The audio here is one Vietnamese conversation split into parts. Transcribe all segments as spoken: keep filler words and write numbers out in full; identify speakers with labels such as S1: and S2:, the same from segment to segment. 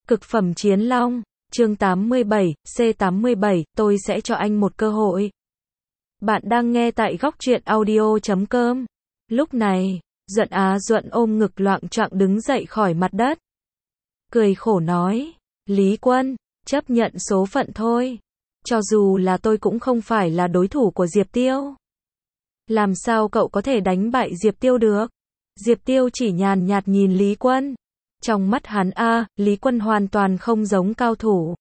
S1: Cực phẩm chiến long, chương tám mươi bảy, C tám mươi bảy, tôi sẽ cho anh một cơ hội. Bạn đang nghe tại góc truyện audio chấm com. Lúc này, Duận Á Duận ôm ngực loạng choạng đứng dậy khỏi mặt đất. Cười khổ nói, Lý Quân, chấp nhận số phận thôi. Cho dù là tôi cũng không phải là đối thủ của Diệp Tiêu. Làm sao cậu có thể đánh bại Diệp Tiêu được? Diệp Tiêu chỉ nhàn nhạt nhìn Lý Quân. Trong mắt hắn a, Lý Quân hoàn toàn không giống cao thủ.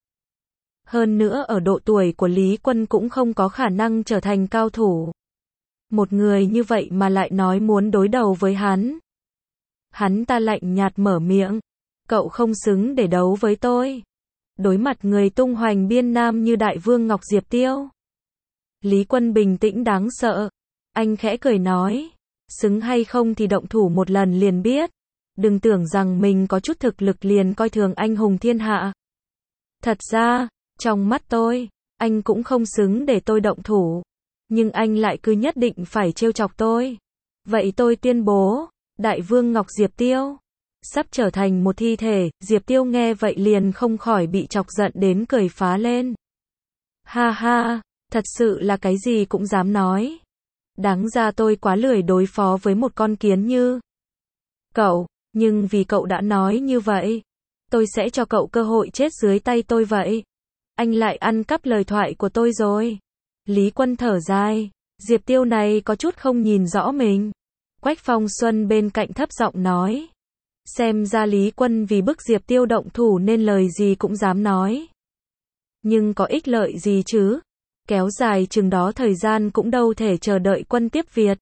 S1: Hơn nữa ở độ tuổi của Lý Quân cũng không có khả năng trở thành cao thủ. Một người như vậy mà lại nói muốn đối đầu với hắn. Hắn ta lạnh nhạt mở miệng. Cậu không xứng để đấu với tôi. Đối mặt người tung hoành biên nam như đại vương Ngọc Diệp Tiêu. Lý Quân bình tĩnh đáng sợ. Anh khẽ cười nói. Xứng hay không thì động thủ một lần liền biết. Đừng tưởng rằng mình có chút thực lực liền coi thường anh hùng thiên hạ. Thật ra, trong mắt tôi, anh cũng không xứng để tôi động thủ. Nhưng anh lại cứ nhất định phải trêu chọc tôi. Vậy tôi tuyên bố, Đại vương Ngọc Diệp Tiêu sắp trở thành một thi thể. Diệp Tiêu nghe vậy liền không khỏi bị chọc giận đến cười phá lên. Ha ha, thật sự là cái gì cũng dám nói. Đáng ra tôi quá lười đối phó với một con kiến như cậu. Nhưng vì cậu đã nói như vậy, tôi sẽ cho cậu cơ hội chết dưới tay tôi vậy. Anh lại ăn cắp lời thoại của tôi rồi. Lý Quân thở dài, Diệp Tiêu này có chút không nhìn rõ mình. Quách Phong Xuân bên cạnh thấp giọng nói. Xem ra Lý Quân vì bức Diệp Tiêu động thủ nên lời gì cũng dám nói. Nhưng có ích lợi gì chứ? Kéo dài chừng đó thời gian cũng đâu thể chờ đợi quân tiếp Việt.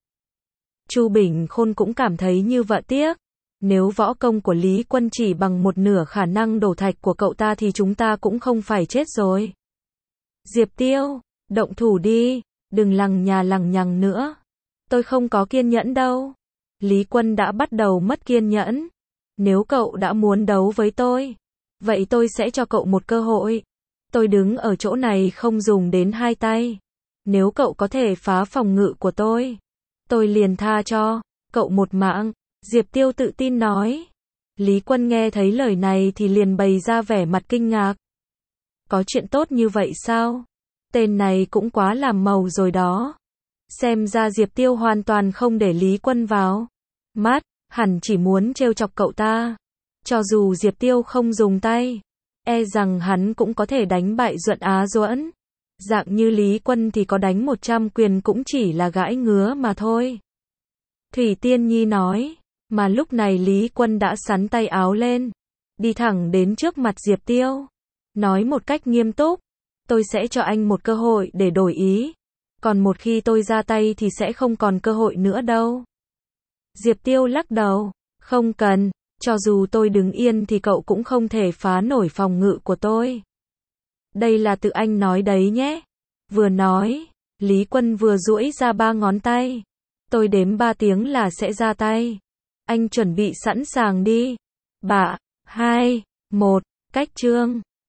S1: Chu Bình Khôn cũng cảm thấy như vậy tiếc. Nếu võ công của Lý Quân chỉ bằng một nửa khả năng đổ thạch của cậu ta thì chúng ta cũng không phải chết rồi. Diệp Tiêu, động thủ đi, đừng lằng nhà lằng nhằng nữa. Tôi không có kiên nhẫn đâu. Lý Quân đã bắt đầu mất kiên nhẫn. Nếu cậu đã muốn đấu với tôi, vậy tôi sẽ cho cậu một cơ hội. Tôi đứng ở chỗ này không dùng đến hai tay. Nếu cậu có thể phá phòng ngự của tôi, tôi liền tha cho cậu một mạng. Diệp Tiêu tự tin nói. Lý Quân nghe thấy lời này thì liền bày ra vẻ mặt kinh ngạc. Có chuyện tốt như vậy sao? Tên này cũng quá làm màu rồi đó. Xem ra Diệp Tiêu hoàn toàn không để Lý Quân vào mắt, hẳn chỉ muốn trêu chọc cậu ta. Cho dù Diệp Tiêu không dùng tay, e rằng hắn cũng có thể đánh bại Duận Á Duẫn. Dạng như Lý Quân thì có đánh một trăm quyền cũng chỉ là gãi ngứa mà thôi. Thủy Tiên Nhi nói. Mà lúc này Lý Quân đã xắn tay áo lên, đi thẳng đến trước mặt Diệp Tiêu, nói một cách nghiêm túc, tôi sẽ cho anh một cơ hội để đổi ý, còn một khi tôi ra tay thì sẽ không còn cơ hội nữa đâu. Diệp Tiêu lắc đầu, không cần, cho dù tôi đứng yên thì cậu cũng không thể phá nổi phòng ngự của tôi. Đây là tự anh nói đấy nhé. Vừa nói, Lý Quân vừa duỗi ra ba ngón tay, tôi đếm ba tiếng là sẽ ra tay. Anh chuẩn bị sẵn sàng đi. Ba, hai, một, cách chương.